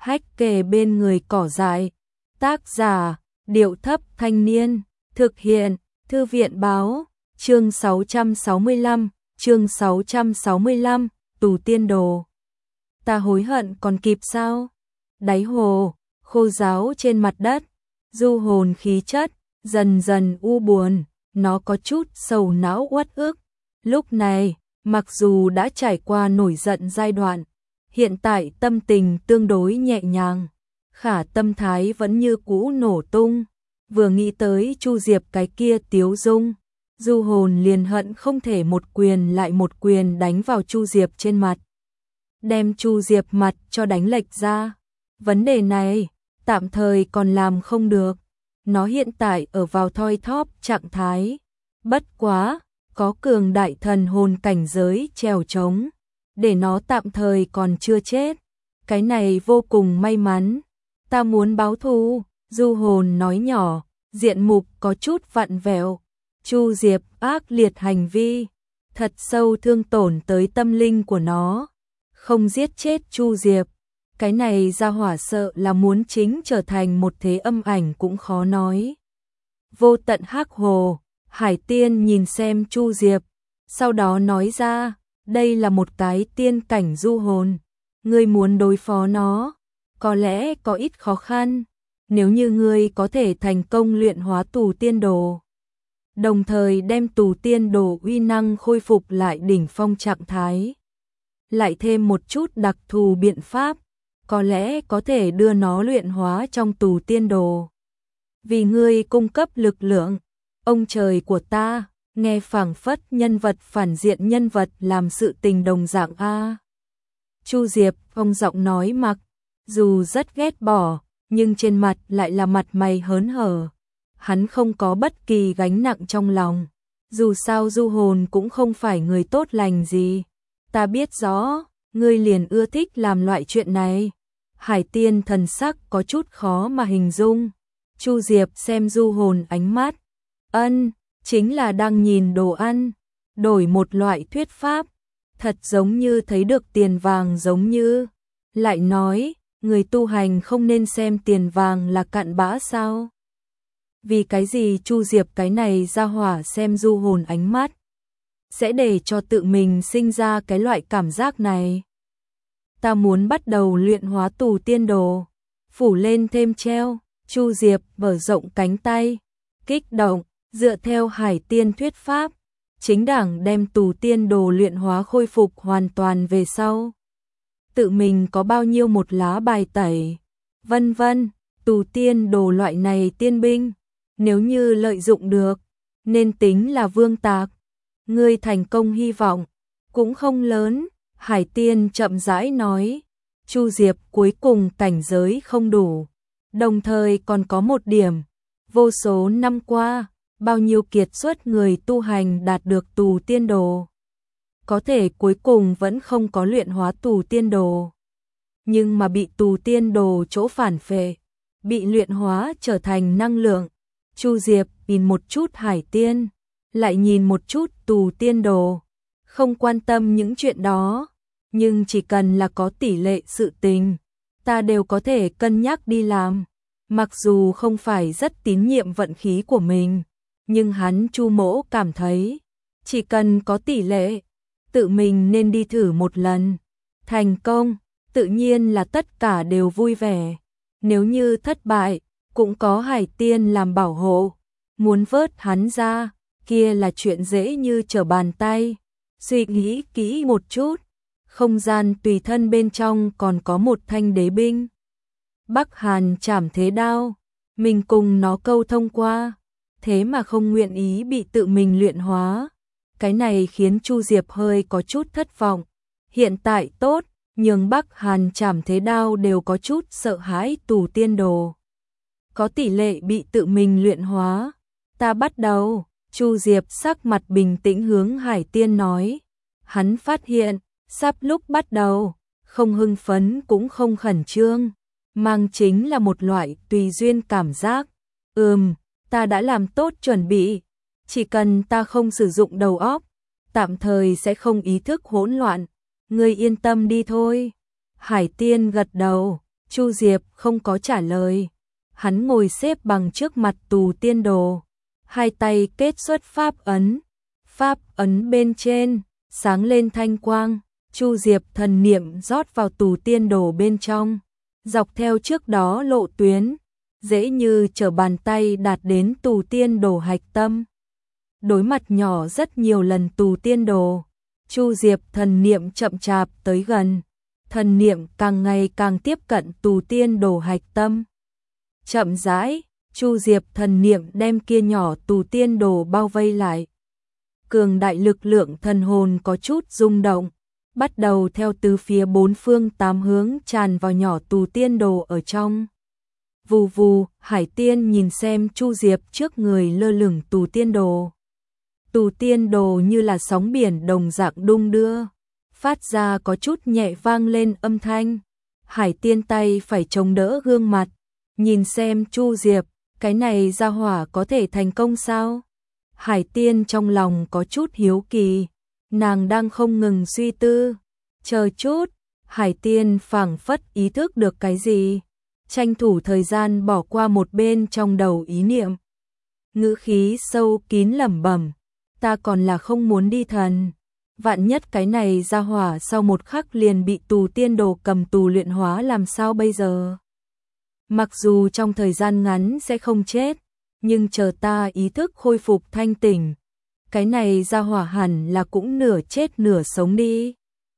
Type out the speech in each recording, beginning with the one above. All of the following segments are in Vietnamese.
hách kề bên người cỏ dại. Tác giả, Điệu Thấp Thanh Niên. Thực hiện, Thư viện Báo. Chương 665, Tù Tiên Đồ. Ta hối hận còn kịp sao? Đáy hồ, khô ráo trên mặt đất, du hồn khí chất, dần dần u buồn, nó có chút sầu não uất ức. Lúc này, mặc dù đã trải qua nổi giận giai đoạn, hiện tại tâm tình tương đối nhẹ nhàng, khả tâm thái vẫn như cũ nổ tung. Vừa nghĩ tới Chu Diệp cái kia tiếu dung, du hồn liền hận không thể một quyền lại một quyền đánh vào Chu Diệp trên mặt, đem Chu Diệp mặt cho đánh lệch ra. Vấn đề này, tạm thời còn làm không được. Nó hiện tại ở vào thoi thóp trạng thái. Bất quá, có cường đại thần hồn cảnh giới trèo trống, để nó tạm thời còn chưa chết. Cái này vô cùng may mắn. Ta muốn báo thù, du hồn nói nhỏ, diện mục có chút vặn vẹo. Chu Diệp ác liệt hành vi, thật sâu thương tổn tới tâm linh của nó. Không giết chết Chu Diệp, cái này ra hỏa sợ là muốn chính trở thành một thế âm ảnh cũng khó nói. Vô tận hắc hồ, Hải Tiên nhìn xem Chu Diệp, sau đó nói ra, đây là một cái tiên cảnh du hồn, ngươi muốn đối phó nó, có lẽ có ít khó khăn, nếu như ngươi có thể thành công luyện hóa tù tiên đồ, đồng thời đem tù tiên đồ uy năng khôi phục lại đỉnh phong trạng thái, lại thêm một chút đặc thù biện pháp, có lẽ có thể đưa nó luyện hóa trong tù tiên đồ. Vì ngươi cung cấp lực lượng, ông trời của ta, nghe phảng phất nhân vật phản diện nhân vật làm sự tình đồng dạng a. Chu Diệp ông giọng nói mặc, dù rất ghét bỏ, nhưng trên mặt lại là mặt mày hớn hở. Hắn không có bất kỳ gánh nặng trong lòng, dù sao du hồn cũng không phải người tốt lành gì. Ta biết rõ, ngươi liền ưa thích làm loại chuyện này. Hải Tiên thần sắc có chút khó mà hình dung. Chu Diệp xem du hồn ánh mắt, chính là đang nhìn đồ ăn, đổi một loại thuyết pháp, thật giống như thấy được tiền vàng giống như. Lại nói, người tu hành không nên xem tiền vàng là cặn bã sao? Vì cái gì Chu Diệp cái này ra hỏa xem du hồn ánh mắt, sẽ để cho tự mình sinh ra cái loại cảm giác này? Ta muốn bắt đầu luyện hóa tù tiên đồ, phủ lên thêm treo. Chu Diệp mở rộng cánh tay, kích động, dựa theo Hải Tiên thuyết pháp, chính đẳng đem tù tiên đồ luyện hóa khôi phục hoàn toàn về sau. Tự mình có bao nhiêu một lá bài tẩy, vân vân, tù tiên đồ loại này tiên binh, nếu như lợi dụng được, nên tính là vương tạc. Ngươi thành công hy vọng cũng không lớn, Hải Tiên chậm rãi nói. Chu Diệp cuối cùng cảnh giới không đủ, đồng thời còn có một điểm, vô số năm qua, bao nhiêu kiệt xuất người tu hành đạt được tù tiên đồ, có thể cuối cùng vẫn không có luyện hóa tù tiên đồ, nhưng mà bị tù tiên đồ chỗ phản phệ, bị luyện hóa trở thành năng lượng. Chu Diệp nhìn một chút Hải Tiên, lại nhìn một chút tù tiên đồ, không quan tâm những chuyện đó, nhưng chỉ cần là có tỷ lệ sự tình, ta đều có thể cân nhắc đi làm. Mặc dù không phải rất tín nhiệm vận khí của mình, nhưng hắn Chu Mỗ cảm thấy, chỉ cần có tỷ lệ, tự mình nên đi thử một lần. Thành công, tự nhiên là tất cả đều vui vẻ. Nếu như thất bại, cũng có Hải Tiên làm bảo hộ. Muốn vớt hắn ra, kia là chuyện dễ như trở bàn tay. Suy nghĩ kỹ một chút, không gian tùy thân bên trong còn có một thanh đế binh. Bắc Hàn Trảm Thế Đao, mình cùng nó câu thông qua, thế mà không nguyện ý bị tự mình luyện hóa. Cái này khiến Chu Diệp hơi có chút thất vọng. Hiện tại tốt, nhưng Bắc Hàn Trảm Thế Đao đều có chút sợ hãi tù tiên đồ, có tỷ lệ bị tự mình luyện hóa. Ta bắt đầu. Chu Diệp sắc mặt bình tĩnh hướng Hải Tiên nói. Hắn phát hiện, sắp lúc bắt đầu, không hưng phấn cũng không khẩn trương, mang chính là một loại tùy duyên cảm giác. Ta đã làm tốt chuẩn bị, chỉ cần ta không sử dụng đầu óc, tạm thời sẽ không ý thức hỗn loạn, ngươi yên tâm đi thôi. Hải Tiên gật đầu, Chu Diệp không có trả lời. Hắn ngồi xếp bằng trước mặt tù tiên đồ, hai tay kết xuất pháp ấn bên trên sáng lên thanh quang. Chu Diệp thần niệm rót vào tù tiên đồ bên trong, dọc theo trước đó lộ tuyến, dễ như trở bàn tay đạt đến tù tiên đồ hạch tâm. Đối mặt nhỏ rất nhiều lần tù tiên đồ, Chu Diệp thần niệm chậm chạp tới gần, thần niệm càng ngày càng tiếp cận tù tiên đồ hạch tâm. Chậm rãi, Chu Diệp thần niệm đem kia nhỏ tù tiên đồ bao vây lại. Cường đại lực lượng thần hồn có chút rung động, bắt đầu theo từ phía bốn phương tám hướng tràn vào nhỏ tù tiên đồ ở trong. Vù vù, Hải Tiên nhìn xem Chu Diệp trước người lơ lửng tù tiên đồ. Tù tiên đồ như là sóng biển đồng dạng đung đưa, phát ra có chút nhẹ vang lên âm thanh. Hải Tiên tay phải chống đỡ gương mặt, nhìn xem Chu Diệp, cái này ra hỏa có thể thành công sao? Hải Tiên trong lòng có chút hiếu kỳ, nàng đang không ngừng suy tư. Chờ chút, Hải Tiên phảng phất ý thức được cái gì, tranh thủ thời gian bỏ qua một bên trong đầu ý niệm. Ngữ khí sâu kín lẩm bẩm, ta còn là không muốn đi thần. Vạn nhất cái này ra hỏa sau một khắc liền bị tù tiên đồ cầm tù luyện hóa làm sao bây giờ? Mặc dù trong thời gian ngắn sẽ không chết, nhưng chờ ta ý thức khôi phục thanh tỉnh, cái này ra hỏa hẳn là cũng nửa chết nửa sống đi.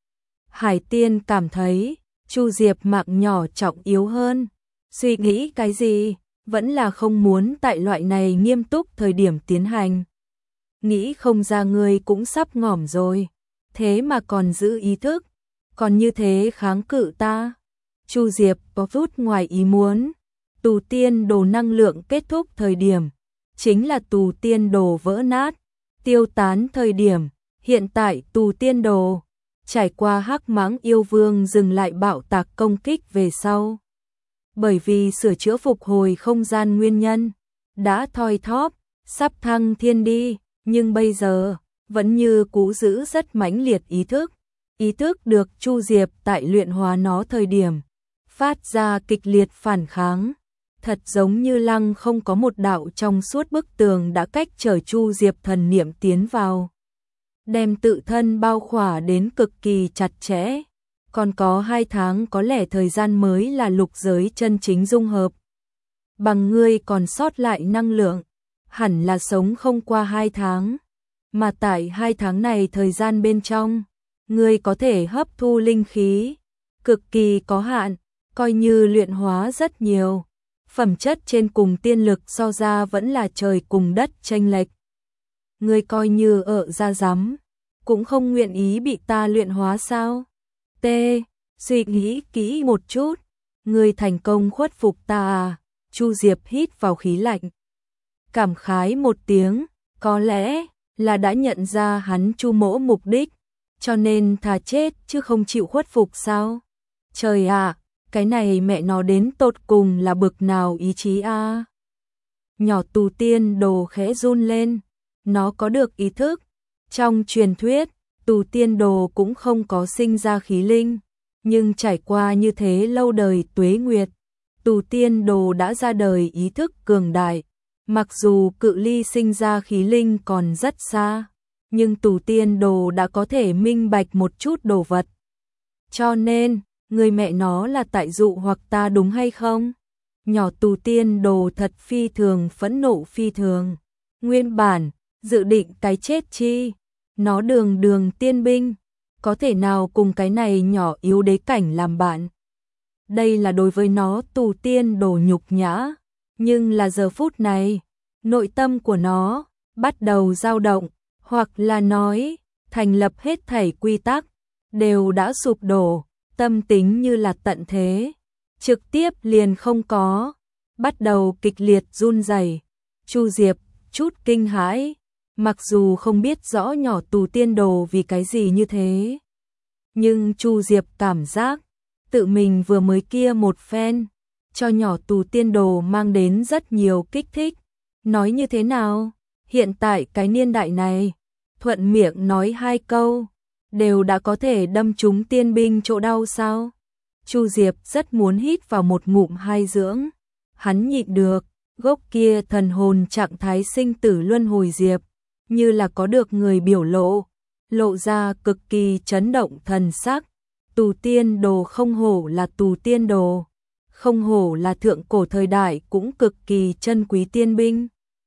Hải Tiên cảm thấy Chu Diệp mạng nhỏ trọng yếu hơn, suy nghĩ cái gì, vẫn là không muốn tại loại này nghiêm túc thời điểm tiến hành. Nghĩ không ra ngươi cũng sắp ngỏm rồi, thế mà còn giữ ý thức, còn như thế kháng cự ta. Chu Diệp có chút ngoài ý muốn, tù tiên đồ năng lượng kết thúc thời điểm, chính là tù tiên đồ vỡ nát, tiêu tán thời điểm, hiện tại tù tiên đồ, trải qua Hắc Mãng yêu vương dừng lại bạo tạc công kích về sau. Bởi vì sửa chữa phục hồi không gian nguyên nhân, đã thoi thóp, sắp thăng thiên đi, nhưng bây giờ, vẫn như cũ giữ rất mãnh liệt ý thức được Chu Diệp tại luyện hóa nó thời điểm, phát ra kịch liệt phản kháng, thật giống như lăng không có một đạo trong suốt bức tường đã cách trở Chu Diệp thần niệm tiến vào, đem tự thân bao khỏa đến cực kỳ chặt chẽ. Còn có 2 tháng có lẽ thời gian mới là lục giới chân chính dung hợp. Bằng ngươi còn sót lại năng lượng, hẳn là sống không qua 2 tháng. Mà tại 2 tháng này thời gian bên trong, ngươi có thể hấp thu linh khí, cực kỳ có hạn, coi như luyện hóa rất nhiều. Phẩm chất trên cùng tiên lực so ra vẫn là trời cùng đất chênh lệch. Ngươi coi như ở ra rắm, cũng không nguyện ý bị ta luyện hóa sao? T. Suy nghĩ kỹ một chút, ngươi thành công khuất phục ta à? Chu Diệp hít vào khí lạnh, cảm khái một tiếng, có lẽ là đã nhận ra hắn Chu mỗ mục đích, cho nên thà chết chứ không chịu khuất phục sao? Trời ạ, cái này mẹ nó đến tột cùng là bực nào ý chí a? Nhỏ tù tiên đồ khẽ run lên, nó có được ý thức. Trong truyền thuyết, tù tiên đồ cũng không có sinh ra khí linh, nhưng trải qua như thế lâu đời tuế nguyệt, tù tiên đồ đã ra đời ý thức cường đại. Mặc dù cự ly sinh ra khí linh còn rất xa, nhưng tù tiên đồ đã có thể minh bạch một chút đồ vật. Cho nên, người mẹ nó là tại dụ hoặc ta đúng hay không? Nhỏ tù tiên đồ thật phi thường phẫn nộ phi thường. Nguyên bản, dự định cái chết chi? Nó đường đường tiên binh, có thể nào cùng cái này nhỏ yếu đế cảnh làm bạn? Đây là đối với nó tù tiên đồ nhục nhã, nhưng là giờ phút này, nội tâm của nó bắt đầu dao động, hoặc là nói, thành lập hết thảy quy tắc, đều đã sụp đổ, tâm tính như là tận thế, trực tiếp liền không có, bắt đầu kịch liệt run rẩy. Chu Diệp chút kinh hãi, mặc dù không biết rõ nhỏ tù tiên đồ vì cái gì như thế, nhưng Chu Diệp cảm giác tự mình vừa mới kia một phen, cho nhỏ tù tiên đồ mang đến rất nhiều kích thích. Nói như thế nào? Hiện tại cái niên đại này, thuận miệng nói 2 câu, đều đã có thể đâm trúng tiên binh chỗ đau sao? Chu Diệp rất muốn hít vào một ngụm hai dưỡng. Hắn nhịn được, gốc kia thần hồn trạng thái sinh tử luân hồi diệp, như là có được người biểu lộ ra cực kỳ chấn động thần sắc. Tù tiên đồ không hổ là tù tiên đồ, không hổ là thượng cổ thời đại cũng cực kỳ chân quý tiên binh.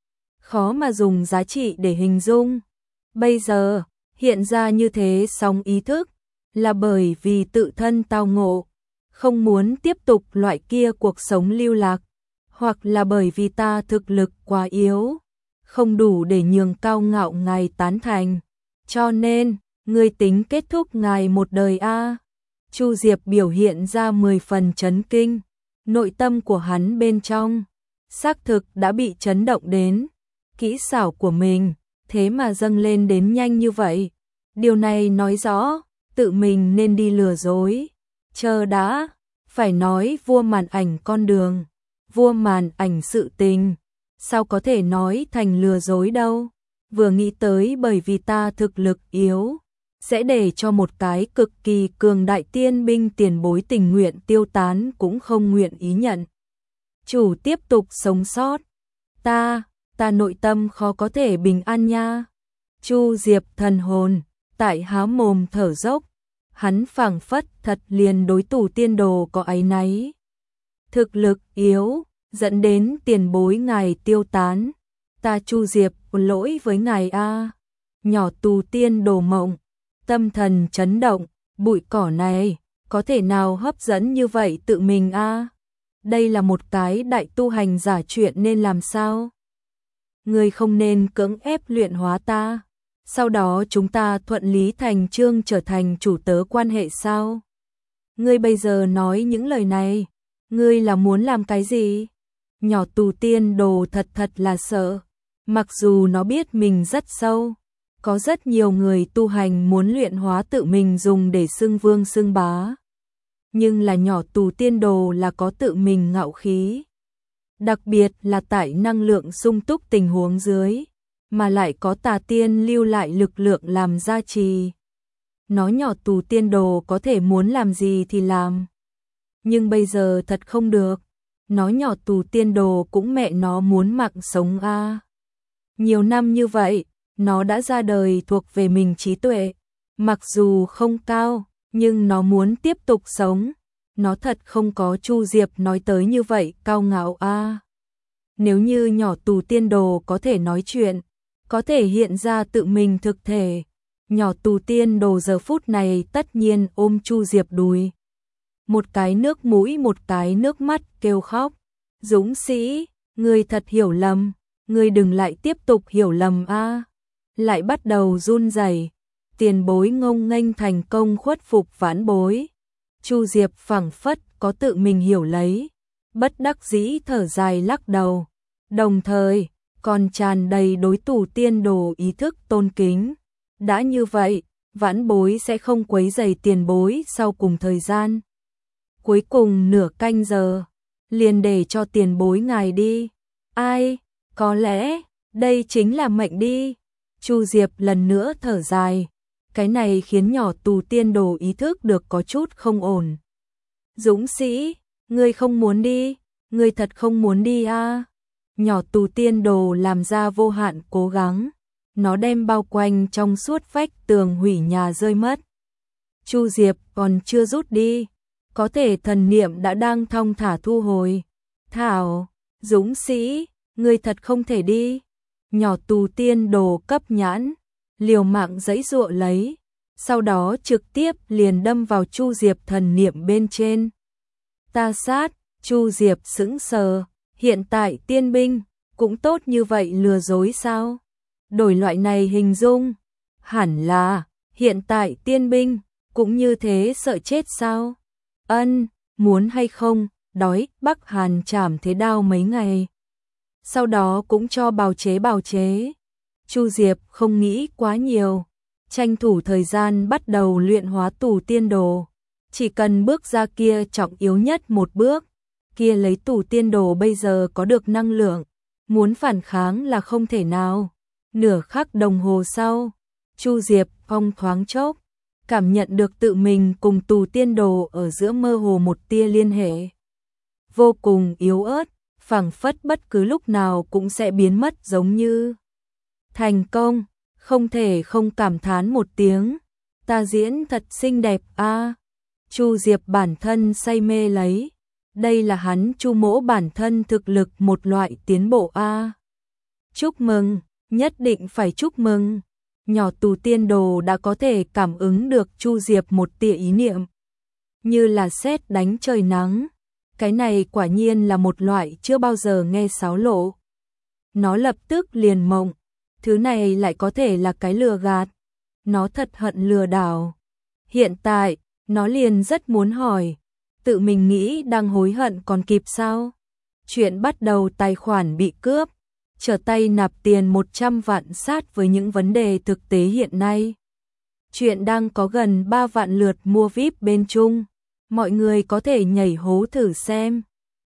Khó mà dùng giá trị để hình dung. Bây giờ, hiện ra như thế sóng ý thức, là bởi vì tự thân tao ngộ, không muốn tiếp tục loại kia cuộc sống lưu lạc, hoặc là bởi vì ta thực lực quá yếu, không đủ để nhường cao ngạo ngài tán thành. Cho nên, ngươi tính kết thúc ngài một đời a? Chu Diệp biểu hiện ra 10 phần chấn kinh, nội tâm của hắn bên trong xác thực đã bị chấn động đến, kỹ xảo của mình thế mà dâng lên đến nhanh như vậy. Điều này nói rõ, tự mình nên đi lừa dối. Chờ đã, phải nói vua màn ảnh con đường, vua màn ảnh sự tình, sao có thể nói thành lừa dối đâu. Vừa nghĩ tới bởi vì ta thực lực yếu, sẽ để cho một cái cực kỳ cường đại tiên binh tiền bối tình nguyện tiêu tán cũng không nguyện ý nhận. Chủ tiếp tục sống sót. Ta nội tâm khó có thể bình an nha. Chu Diệp thần hồn, tại há mồm thở dốc, hắn phảng phất thật liền đối tù tiên đồ có áy náy. Thực lực yếu, dẫn đến tiền bối ngài tiêu tán. Ta Chu Diệp lỗi với ngài a. Nhỏ tù tiên đồ mộng, tâm thần chấn động, bụi cỏ này, có thể nào hấp dẫn như vậy tự mình a? Đây là một cái đại tu hành giả chuyện nên làm sao? Ngươi không nên cưỡng ép luyện hóa ta, sau đó chúng ta thuận lý thành chương trở thành chủ tớ quan hệ sao? Ngươi bây giờ nói những lời này, ngươi là muốn làm cái gì? Nhỏ tù tiên đồ thật là sợ, mặc dù nó biết mình rất sâu, có rất nhiều người tu hành muốn luyện hóa tự mình dùng để xưng vương xưng bá. Nhưng là nhỏ tù tiên đồ là có tự mình ngạo khí. Đặc biệt là tại năng lượng sung túc tình huống dưới, mà lại có tà tiên lưu lại lực lượng làm gia trì. Nó nhỏ tù tiên đồ có thể muốn làm gì thì làm. Nhưng bây giờ thật không được. Nó nhỏ tù tiên đồ cũng mẹ nó muốn mạng sống a. Nhiều năm như vậy, nó đã ra đời thuộc về mình trí tuệ. Mặc dù không cao, nhưng nó muốn tiếp tục sống. Nó thật không có Chu Diệp nói tới như vậy cao ngạo a. Nếu như nhỏ tù tiên đồ có thể nói chuyện, có thể hiện ra tự mình thực thể, nhỏ tù tiên đồ giờ phút này tất nhiên ôm Chu Diệp đùi. Một cái nước mũi một cái nước mắt kêu khóc. Dũng sĩ, ngươi thật hiểu lầm, ngươi đừng lại tiếp tục hiểu lầm a. Lại bắt đầu run rẩy. Tiền bối ngông nghênh thành công khuất phục vãn bối. Chu Diệp phảng phất có tự mình hiểu lấy, bất đắc dĩ thở dài lắc đầu, đồng thời còn tràn đầy đối tù tiên đồ ý thức tôn kính. Đã như vậy, vãn bối sẽ không quấy rầy tiền bối sau cùng thời gian. Cuối cùng nửa canh giờ, liền để cho tiền bối ngài đi. Ai, có lẽ, đây chính là mệnh đi. Chu Diệp lần nữa thở dài. Cái này khiến nhỏ tù tiên đồ ý thức được có chút không ổn. Dũng sĩ, ngươi không muốn đi, ngươi thật không muốn đi a. Nhỏ tù tiên đồ làm ra vô hạn cố gắng. Nó đem bao quanh trong suốt vách tường hủy nhà rơi mất. Chu Diệp còn chưa rút đi, có thể thần niệm đã đang thong thả thu hồi. Thảo, Dũng sĩ, ngươi thật không thể đi. Nhỏ tù tiên đồ cấp nhãn, liều mạng giãy giụa lấy, sau đó trực tiếp liền đâm vào Chu Diệp thần niệm bên trên. Ta sát, Chu Diệp sững sờ, hiện tại tiên binh cũng tốt như vậy lừa dối sao? Đổi loại này hình dung, hẳn là hiện tại tiên binh cũng như thế sợ chết sao? Ân, muốn hay không, đói, Bắc Hàn chảm thế đao mấy ngày. Sau đó cũng cho bào chế. Chu Diệp không nghĩ quá nhiều, tranh thủ thời gian bắt đầu luyện hóa tù tiên đồ. Chỉ cần bước ra kia trọng yếu nhất một bước, kia lấy tù tiên đồ bây giờ có được năng lượng, muốn phản kháng là không thể nào. Nửa khắc đồng hồ sau, Chu Diệp phong thoáng chốc, cảm nhận được tự mình cùng Tù Tiên Đồ ở giữa mơ hồ một tia liên hệ. Vô cùng yếu ớt, phảng phất bất cứ lúc nào cũng sẽ biến mất giống như. Thành công, không thể không cảm thán một tiếng. Ta diễn thật xinh đẹp a. Chu Diệp bản thân say mê lấy. Đây là hắn Chu Mỗ bản thân thực lực một loại tiến bộ a. Chúc mừng, nhất định phải chúc mừng. Nhỏ Tù Tiên Đồ đã có thể cảm ứng được Chu Diệp một tia ý niệm. Như là sét đánh trời nắng. Cái này quả nhiên là một loại chưa bao giờ nghe xáo lộ. Nó lập tức liền mộng. Thứ này lại có thể là cái lừa gạt. Nó thật hận lừa đảo. Hiện tại, nó liền rất muốn hỏi. Tự mình nghĩ đang hối hận còn kịp sao? Chuyện bắt đầu tài khoản bị cướp. Trở tay nạp tiền 100 vạn sát với những vấn đề thực tế hiện nay. Chuyện đang có gần 3 vạn lượt mua VIP bên Trung. Mọi người có thể nhảy hố thử xem.